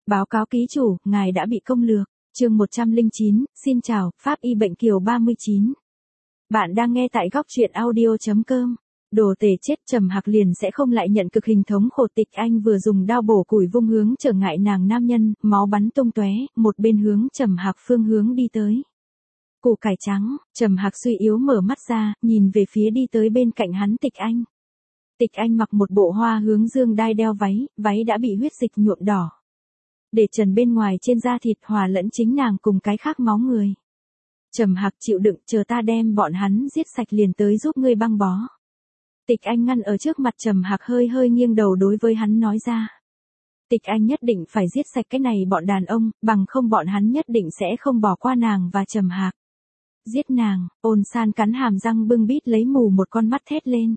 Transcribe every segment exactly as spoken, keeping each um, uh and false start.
Báo cáo ký chủ, ngài đã bị công lược. Chương một trăm lẻ chín, xin chào, Pháp y bệnh kiều ba mươi chín. Bạn đang nghe tại góc truyện audio chấm com. Đồ tể chết, Trầm Hạc liền sẽ không lại nhận cực hình thống khổ. Tịch Anh vừa dùng đao bổ củi vung hướng trở ngại nàng nam nhân, máu bắn tung tóe, một bên hướng Trầm Hạc phương hướng đi tới. Củ cải trắng, Trầm Hạc suy yếu mở mắt ra, nhìn về phía đi tới bên cạnh hắn Tịch Anh. Tịch Anh mặc một bộ hoa hướng dương đai đeo váy, váy đã bị huyết dịch nhuộm đỏ. Để trần bên ngoài trên da thịt hòa lẫn chính nàng cùng cái khác máu người. Trầm Hạc chịu đựng, chờ ta đem bọn hắn giết sạch liền tới giúp ngươi băng bó. Tịch Anh ngăn ở trước mặt Trầm Hạc, hơi hơi nghiêng đầu đối với hắn nói ra. Tịch Anh nhất định phải giết sạch cái này bọn đàn ông, bằng không bọn hắn nhất định sẽ không bỏ qua nàng và Trầm Hạc. Giết nàng, Ôn San cắn hàm răng bưng bít lấy mù một con mắt thét lên.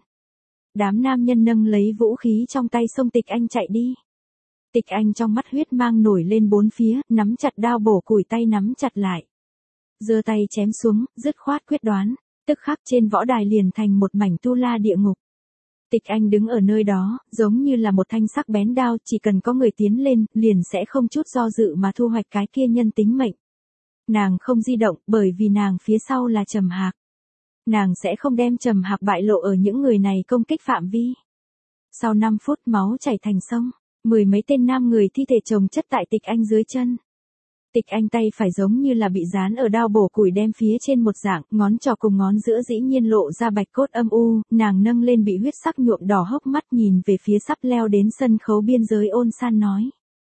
Đám nam nhân nâng lấy vũ khí trong tay xông Tịch Anh chạy đi. Tịch Anh trong mắt huyết mang nổi lên bốn phía, nắm chặt đao bổ củi tay nắm chặt lại. Giơ tay chém xuống, dứt khoát quyết đoán, tức khắc trên võ đài liền thành một mảnh tu la địa ngục. Tịch Anh đứng ở nơi đó, giống như là một thanh sắc bén đao, chỉ cần có người tiến lên, liền sẽ không chút do dự mà thu hoạch cái kia nhân tính mệnh. Nàng không di động, bởi vì nàng phía sau là Trầm Hạc. Nàng sẽ không đem Trầm Hạc bại lộ ở những người này công kích phạm vi. Sau năm phút máu chảy thành sông. Mười mấy tên nam người thi thể chồng chất tại Tịch Anh dưới chân. Tịch Anh tay phải giống như là bị dán ở đao bổ củi đem phía trên một dạng, ngón trỏ cùng ngón giữa dĩ nhiên lộ ra bạch cốt âm u, nàng nâng lên bị huyết sắc nhuộm đỏ hốc mắt nhìn về phía sắp leo đến sân khấu biên giới Ôn San nói.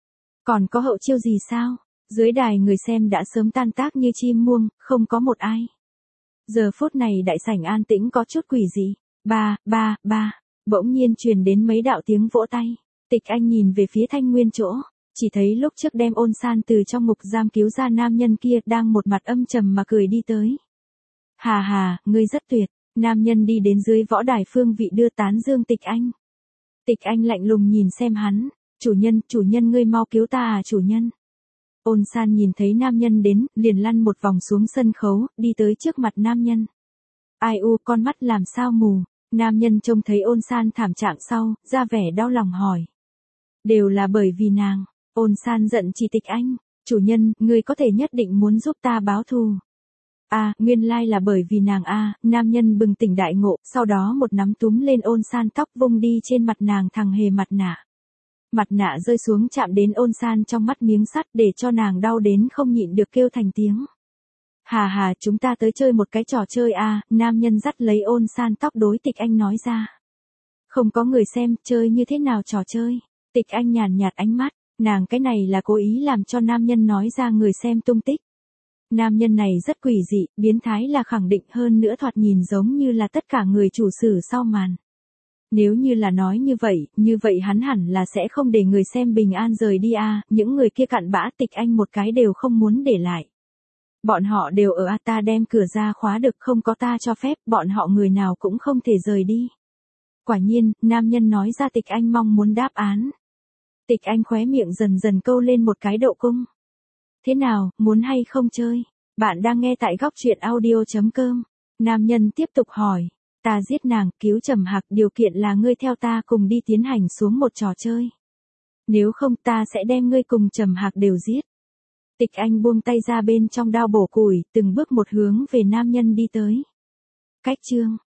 Còn có hậu chiêu gì sao? Dưới đài người xem đã sớm tan tác như chim muông, không có một ai. Giờ phút này đại sảnh an tĩnh có chút quỷ dị. Ba, ba, ba, bỗng nhiên truyền đến mấy đạo tiếng vỗ tay. Tịch Anh nhìn về phía Thanh Nguyên chỗ, chỉ thấy lúc trước đem Ôn San từ trong ngục giam cứu ra nam nhân kia đang một mặt âm trầm mà cười đi tới. Hà hà, ngươi rất tuyệt, nam nhân đi đến dưới võ đài phương vị đưa tán dương Tịch Anh. Tịch Anh lạnh lùng nhìn xem hắn, chủ nhân, chủ nhân ngươi mau cứu ta à chủ nhân. Ôn San nhìn thấy nam nhân đến, liền lăn một vòng xuống sân khấu, đi tới trước mặt nam nhân. Ai u, con mắt làm sao mù, nam nhân trông thấy Ôn San thảm trạng sau, ra vẻ đau lòng hỏi. Đều là bởi vì nàng. Ôn San giận chỉ Tịch Anh. Chủ nhân, ngươi có thể nhất định muốn giúp ta báo thù. À, nguyên lai là bởi vì nàng a. À, nam nhân bừng tỉnh đại ngộ, sau đó một nắm túm lên Ôn San tóc vung đi trên mặt nàng thằng hề mặt nạ. Mặt nạ rơi xuống chạm đến Ôn San trong mắt miếng sắt để cho nàng đau đến không nhịn được kêu thành tiếng. Hà hà, chúng ta tới chơi một cái trò chơi a. À, nam nhân dắt lấy Ôn San tóc đối Tịch Anh nói ra. Không có người xem, chơi như thế nào trò chơi? Tịch Anh nhàn nhạt ánh mắt, nàng cái này là cố ý làm cho nam nhân nói ra người xem tung tích. Nam nhân này rất quỷ dị, biến thái là khẳng định, hơn nữa thoạt nhìn giống như là tất cả người chủ sử sau màn. Nếu như là nói như vậy, như vậy hắn hẳn là sẽ không để người xem bình an rời đi a. À, những người kia cặn bã Tịch Anh một cái đều không muốn để lại. Bọn họ đều ở a, ta đem cửa ra khóa được, không có ta cho phép, bọn họ người nào cũng không thể rời đi. Quả nhiên, nam nhân nói ra Tịch Anh mong muốn đáp án. Tịch Anh khóe miệng dần dần câu lên một cái độ cung. Thế nào, muốn hay không chơi? Bạn đang nghe tại góc truyện audio chấm com. Nam nhân tiếp tục hỏi. Ta giết nàng, cứu Trầm Hạc, điều kiện là ngươi theo ta cùng đi tiến hành xuống một trò chơi. Nếu không ta sẽ đem ngươi cùng Trầm Hạc đều giết. Tịch Anh buông tay ra bên trong đao bổ củi, từng bước một hướng về nam nhân đi tới. Cách chương.